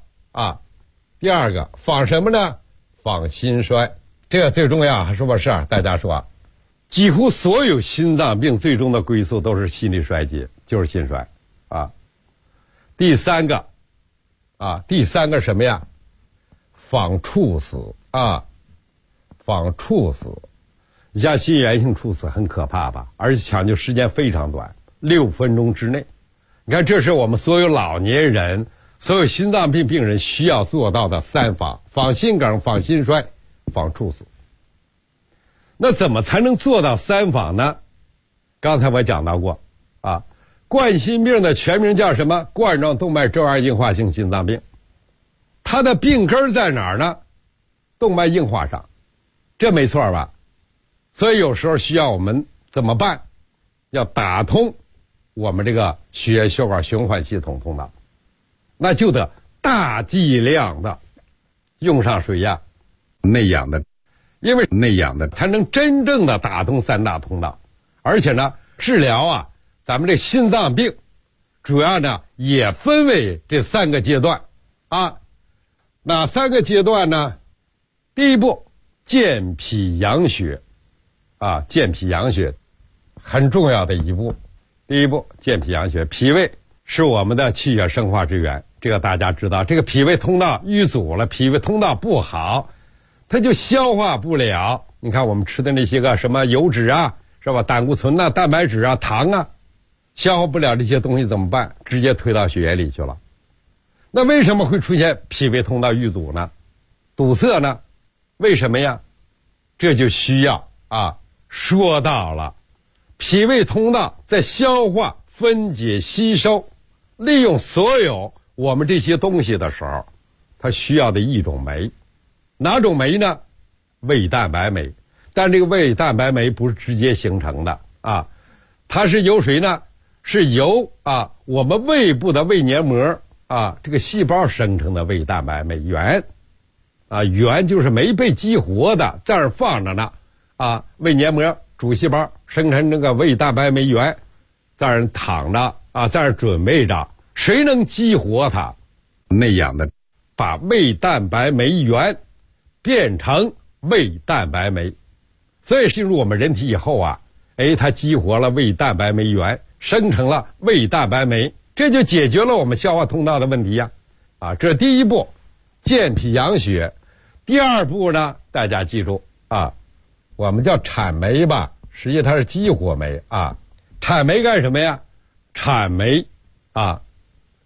防什么呢？防心衰，这个最重要，是不是？大家说几乎所有心脏病最终的归宿都是心力衰竭，就是心衰第三个什么呀？防猝死防猝死。你像心源性猝死很可怕吧？而且抢救时间非常短，6分钟之内。你看，这是我们所有老年人、所有心脏病病人需要做到的3防：防心梗、防心衰、防猝死。那怎么才能做到3防呢？刚才我讲到过冠心病的全名叫什么？冠状动脉粥样硬化性心脏病。它的病根在哪儿呢？动脉硬化上，这没错吧？所以有时候需要我们怎么办？要打通我们这个血液血管循环系统通道，那就得大剂量的用上水压内氧的，因为内氧的才能真正的打通3大通道。而且呢，治疗咱们这心脏病主要呢也分为这3个阶段哪3个阶段呢？第一步，健脾养血健脾养血很重要的一步。第一步，健脾养血。脾胃是我们的气血生化之源，这个大家知道。这个脾胃通道淤阻了，脾胃通道不好，它就消化不了。你看我们吃的那些个什么油脂是吧？胆固醇蛋白质糖消化不了这些东西怎么办？直接推到血液里去了。那为什么会出现脾胃通道淤阻呢？堵塞呢？为什么呀？这就需要说到了脾胃通道在消化、分解、吸收、利用所有我们这些东西的时候，它需要的一种酶。哪种酶呢？胃蛋白酶。但这个胃蛋白酶不是直接形成的它是由谁呢？是由我们胃部的胃黏膜这个细胞生成的胃蛋白酶原原就是没被激活的，在这儿放着呢胃黏膜主细胞生成这个胃蛋白酶原，在这儿躺着在这儿准备着，谁能激活它？内氧的把胃蛋白酶原变成胃蛋白酶，所以进入我们人体以后它激活了胃蛋白酶原，生成了胃蛋白酶，这就解决了我们消化通道的问题这是第一步，健脾养血。第二步呢，大家记住我们叫产酶吧，实际它是激活酶产酶干什么呀？产酶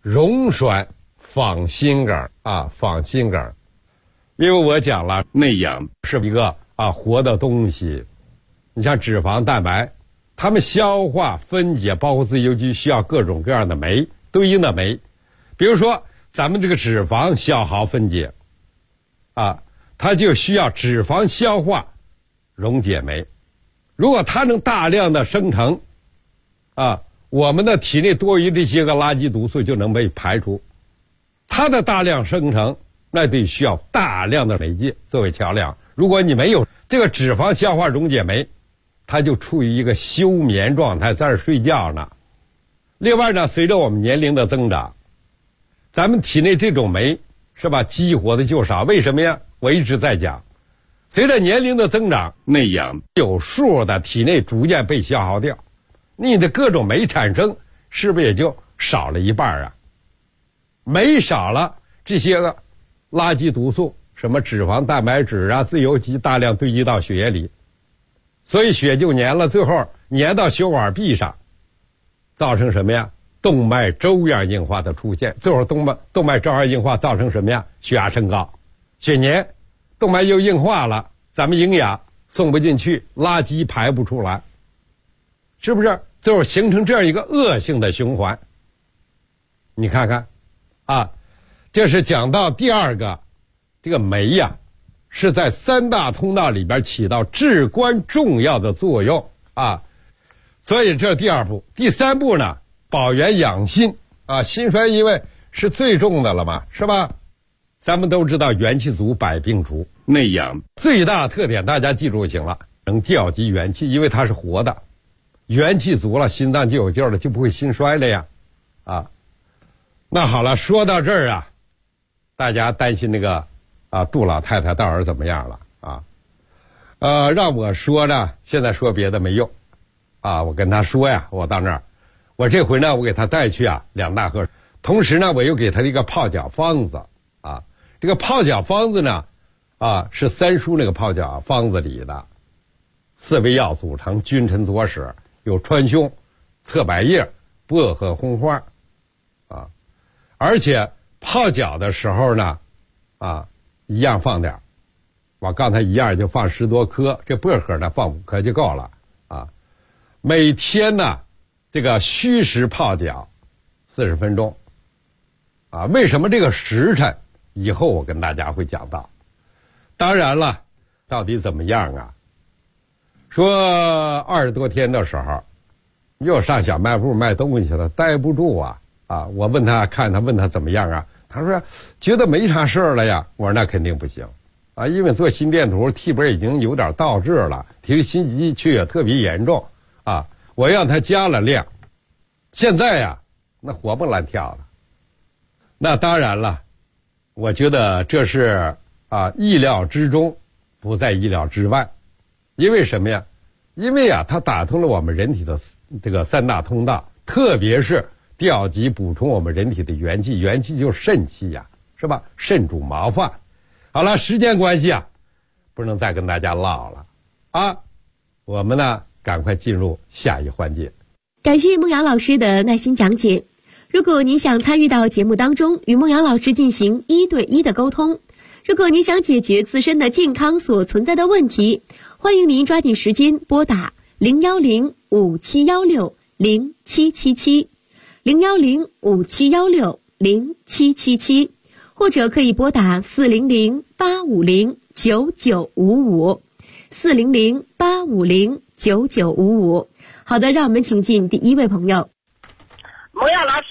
溶栓仿心梗啊，仿心梗。因为我讲了，内氧是一个活的东西，你像脂肪、蛋白，它们消化、分解，包括自由基需要各种各样的酶，对应的酶。比如说咱们这个脂肪消耗分解它就需要脂肪消化溶解酶。如果它能大量的生成我们的体内多余这些个垃圾毒素就能被排除。它的大量生成那得需要大量的媒介作为桥梁。如果你没有这个脂肪消化溶解酶，它就处于一个休眠状态，在这睡觉呢。另外呢，随着我们年龄的增长，咱们体内这种酶是吧，激活的就少。为什么呀？我一直在讲，随着年龄的增长，内氧有数的体内逐渐被消耗掉，你的各种酶产生是不是也就少了一半啊？酶少了，这些个垃圾毒素，什么脂肪、蛋白质自由基大量堆积到血液里，所以血就粘了，最后粘到血管壁上，造成什么呀？动脉粥样硬化的出现。最后动脉粥样硬化造成什么呀？血压升高，血粘，动脉又硬化了，咱们营养送不进去，垃圾排不出来，是不是？最后形成这样一个恶性的循环。你看看这是讲到第二个，这个酶呀是在三大通道里边起到至关重要的作用所以这是第二步。第三步呢，保元养心心衰因为是最重的了嘛，是吧？咱们都知道元气足百病除，内养最大特点大家记住就行了，能调集元气，因为它是活的，元气足了，心脏就有劲儿了，就不会心衰了呀那好了，说到这儿大家担心那个杜老太太到底怎么样了让我说呢，现在说别的没用我跟他说呀，我到那儿，我这回呢，我给他带去2大盒，同时呢，我又给他一个泡脚方子这个泡脚方子呢是三叔那个泡脚方子里的4味药组成，君臣佐使，有川芎、侧柏叶、薄荷、红花而且泡脚的时候呢一样放点，我刚才一样就放10多颗，这薄荷呢放5颗就够了每天呢这个虚实泡脚40分钟为什么这个时辰以后我跟大家会讲到。当然了，到底怎么样说20多天的时候又上小卖部卖东西去了，待不住我问他，问他怎么样他说觉得没啥事儿了呀。我说那肯定不行因为做心电图替波已经有点倒置了，其实心肌缺血特别严重我让他加了量，现在那活蹦乱跳的。那当然了，我觉得这是意料之中，不在意料之外。因为什么呀？因为它打通了我们人体的这个3大通道，特别是调集补充我们人体的元气，元气就是肾气是吧？肾主毛发。好了，时间关系不能再跟大家唠了我们呢赶快进入下一环节。 感谢孟阳老师的耐心讲解。如果您想参与到节目当中，与孟阳老师进行1对1的沟通，如果您想解决自身的健康所存在的问题，欢迎您抓紧时间拨打010-5716-0777 010-5716-0777，或者可以拨打400-850-9955 400-850-9955。好的，让我们请进第一位朋友。 孟阳老师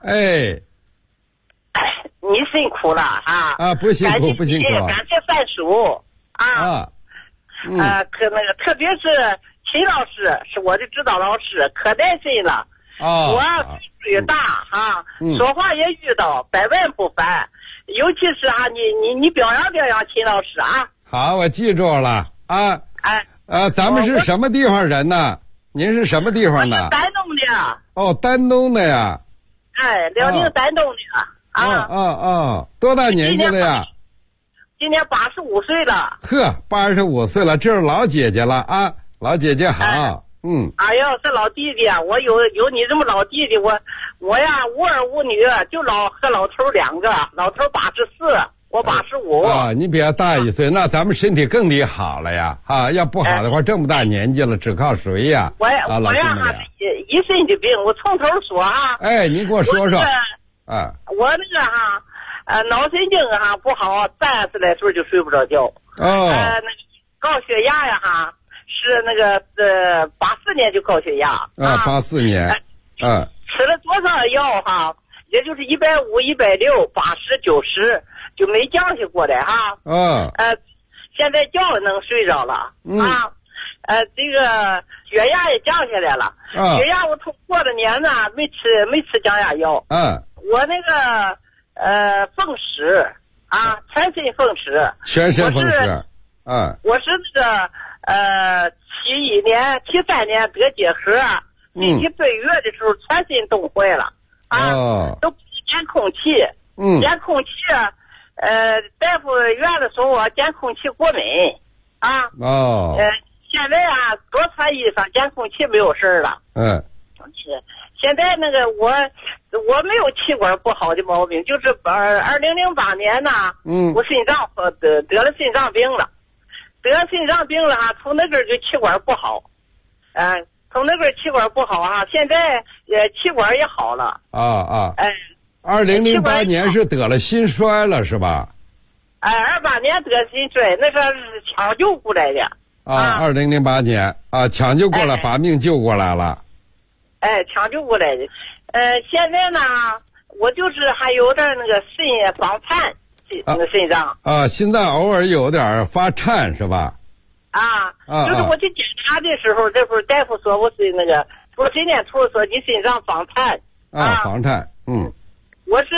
你辛苦了不辛苦不辛苦， 感谢三叔特别是秦老师是我的指导老师，可耐心了我岁数大说话也遇到百问不烦，尤其是你表扬表扬秦老师好，我记住了咱们是什么地方人呢？您是什么地方的？ 丹东的丹东的呀辽宁丹东的多大年纪了呀？ 今年85岁了。 85岁了，这是老姐姐了老姐姐好哎呀，是老弟弟，我有你这么老弟弟，我呀无儿无女，就和老头2个，老头84，我85。 啊，你比他大1岁，那咱们身体更得好了呀！啊，要不好的话，这么大年纪了，只靠谁呀？ 我呀一身的病，我从头说哈。 哎，您给我说说。 我那个脑神经不好，30来岁就睡不着觉。那个高血压呀是那个84年就高血压。 84年。 吃了多少药也就是150、160、80、90，就没降下过来现在觉能睡着了这个血压也降下来了。血压我过了年呢没吃降压药。我那个风湿全身风湿。 全身风湿。 我是那个73年得结核，进去3月的时候全身冻坏了都不监控器。监控器大夫院的说我监控器过敏现在多穿衣裳，监控器没有事了。现在那个我没有气管不好的毛病，就是2008年我心脏得了心脏病了。从那阵就气管不好。从那阵气管不好现在气管也好了。 2008年是得了心衰了是吧 ？28年得心衰，那是抢救过来的。 2008年抢救过来，把命救过来了。 抢救过来的。现在呢，我就是还有点那个肾房颤，那个肾脏。 心脏偶尔有点发颤是吧？ 就是我去检查的时候，这会儿大夫说我是那个，我今天说你身上房颤。 房颤。 我是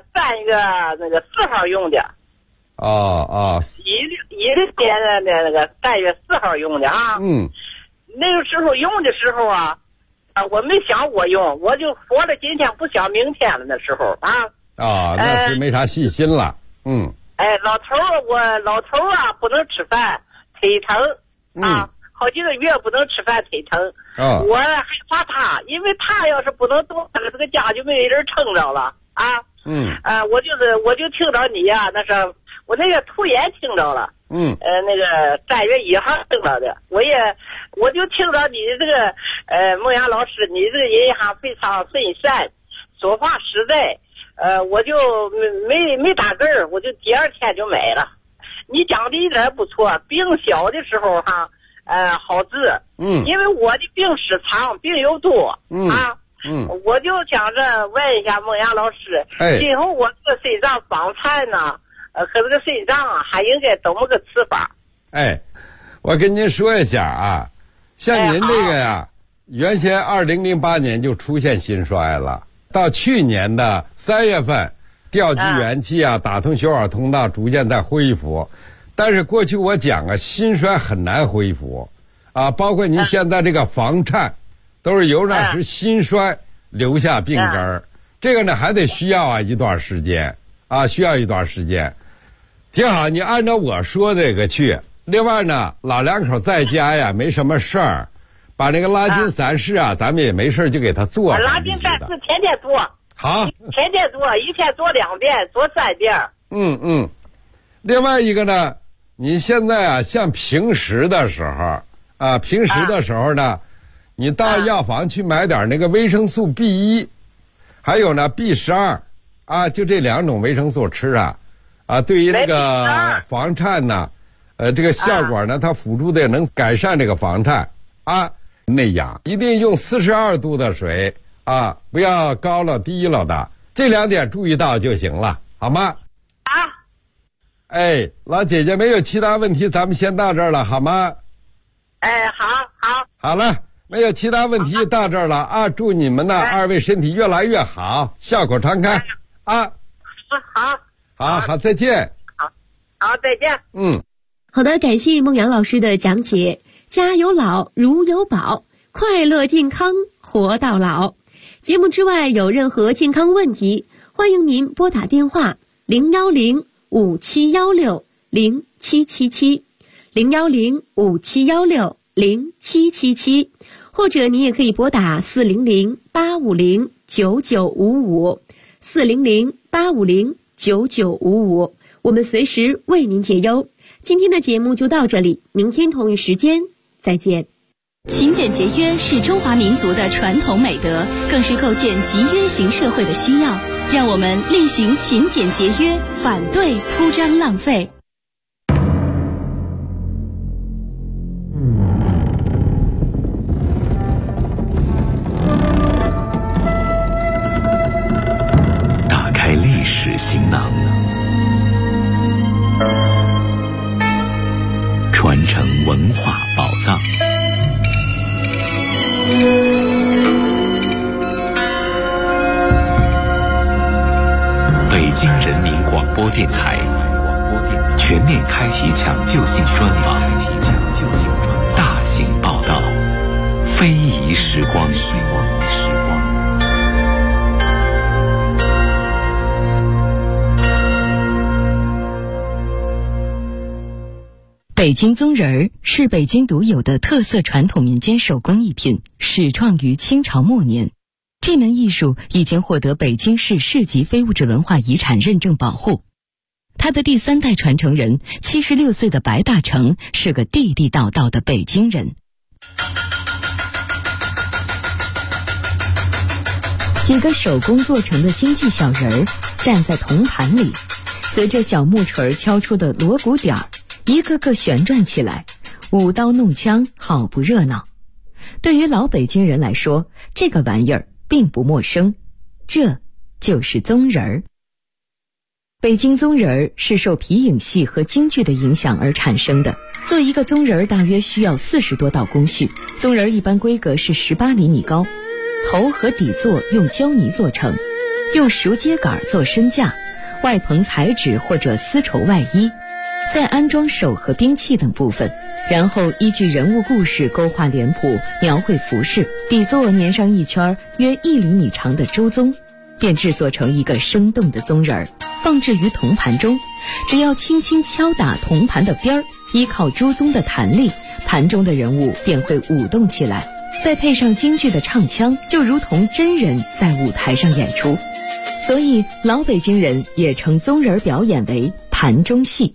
3月那个4号用的。16年的那个3月4号用的那个时候用的时候我没想我用，我就活了今天不想明天了那时候那是没啥细心了。 老头不能吃饭，腿疼好几个月不能吃饭，腿疼。我害怕他，因为他要是不能动，这个家就没人撑着了我就听着你那是我那个突然听着了。那个3月1号听着的，我就听着你这个孟阳老师，你这个人非常顺善，说话实在。我就没打根儿，我就第2天就买了。你讲的一点不错，病小的时候好治。因为我的病史长，病又多我就想着问一下孟阳老师，今后我这个肾脏房颤呢，和这个肾脏还应该怎么个吃法？ 我跟您说一下像您这个呀，原先2008年就出现心衰了，到去年的3月份调集元气打通血管通道，逐渐在恢复。但是过去我讲心衰很难恢复包括您现在这个房颤都是由那时心衰留下病根儿。这个呢还得需要一段时间需要一段时间。挺好，你按照我说的这个去。另外呢，老两口在家呀没什么事儿，把那个拉筋散式咱们也没事就给他做。 拉筋散式天天做。 好， 天天做，一天做2遍，做3遍。 另外一个呢，你现在像平时的时候呢，你到药房去买点那个维生素 B1，还有呢 B12就这2种维生素吃对于那个房颤呢，这个效果呢，它辅助的能改善这个房颤内养，一定用42度的水不要高了低了的，这2点注意到就行了，好吗？老姐姐没有其他问题，咱们先到这儿了，好吗？好了，没有其他问题，到这儿了祝你们呢2位身体越来越好，笑口常开好，再见。 好，再见。 好的，感谢孟阳老师的讲解。家有老，如有宝，快乐健康活到老。节目之外有任何健康问题，欢迎您拨打电话010-5716-0777，010-5716-0777， 或者你也可以拨打400-850-9955，400-850-9955，我们随时为您解忧。今天的节目就到这里，明天同一时间再见。 勤俭节约是中华民族的传统美德，更是构建集约型社会的需要。让我们厉行勤俭节约，反对铺张浪费。 打开历史行囊，传承文化宝藏。北京人民广播电台全面开启抢救性专访，大型报道，非遗时光。 北京宗人儿是北京独有的特色传统民间手工艺品，始创于清朝末年。这门艺术已经获得北京市市级非物质文化遗产认证保护。他的第3代传承人76岁的白大成是个地地道道的北京人。几个手工做成的京剧小人儿站在铜盘里，随着小木锤敲出的锣鼓点儿，一个个旋转起来，舞刀弄枪，好不热闹。对于老北京人来说，这个玩意儿并不陌生，这就是宗人儿。北京宗人儿是受皮影戏和京剧的影响而产生的。做一个宗人儿大约需要40多道工序。宗人儿一般规格是18厘米高，头和底座用胶泥做成，用熟秸秆做身架，外棚彩纸或者丝绸外衣，再安装手和兵器等部分，然后依据人物故事勾画脸谱，描绘服饰，底座粘上一圈约1厘米长的朱宗，便制作成一个生动的宗人儿，放置于铜盘中。只要轻轻敲打铜盘的边儿，依靠朱宗的弹力，盘中的人物便会舞动起来，再配上京剧的唱腔，就如同真人在舞台上演出。所以老北京人也称宗人表演为盘中戏。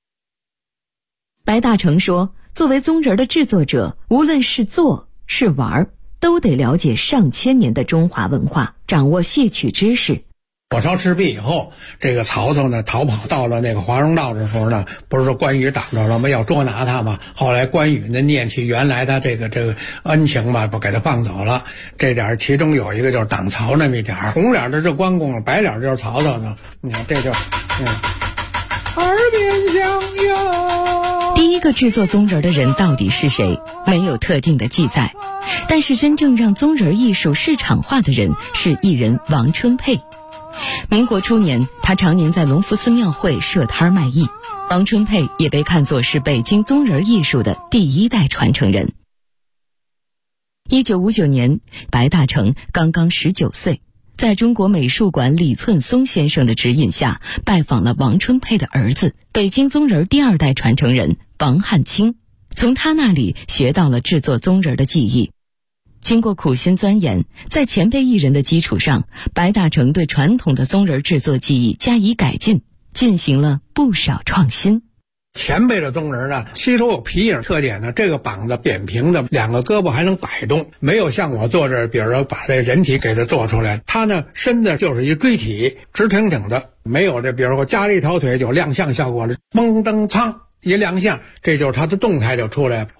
白大成说，作为宗人的制作者，无论是做是玩，都得了解上千年的中华文化，掌握戏曲知识。 火烧赤壁以后，这个曹操呢逃跑到了那个华容道的时候呢，不是说关羽挡着了吗？要捉拿他嘛。后来关羽呢念起原来他这个恩情嘛，不给他放走了。这点其中有一个就是挡曹那么一点，红脸的是关公，白脸就是曹操呢。你看这就耳边响哟。 第一个制作宗人的人到底是谁？没有特定的记载。但是真正让宗人艺术市场化的人是艺人王春佩。民国初年，他常年在隆福寺庙会设摊卖艺。王春佩也被看作是北京宗人艺术的第1代传承人。1959年，白大成刚刚19岁，在中国美术馆李寸松先生的指引下，拜访了王春佩的儿子，北京宗人第2代传承人王汉卿，从他那里学到了制作宗人的技艺。经过苦心钻研，在前辈艺人的基础上，白大成对传统的宗人制作技艺加以改进，进行了不少创新。 前辈的宗人呢，吸收有皮影特点呢，这个膀子扁平的，2个胳膊还能摆动，没有像我做这，比如说把这人体给它做出来，他呢身子就是一锥体，直挺挺的，没有这比如说加了一条腿就亮相效果了，嘣噔苍一亮相，这就是他的动态就出来了。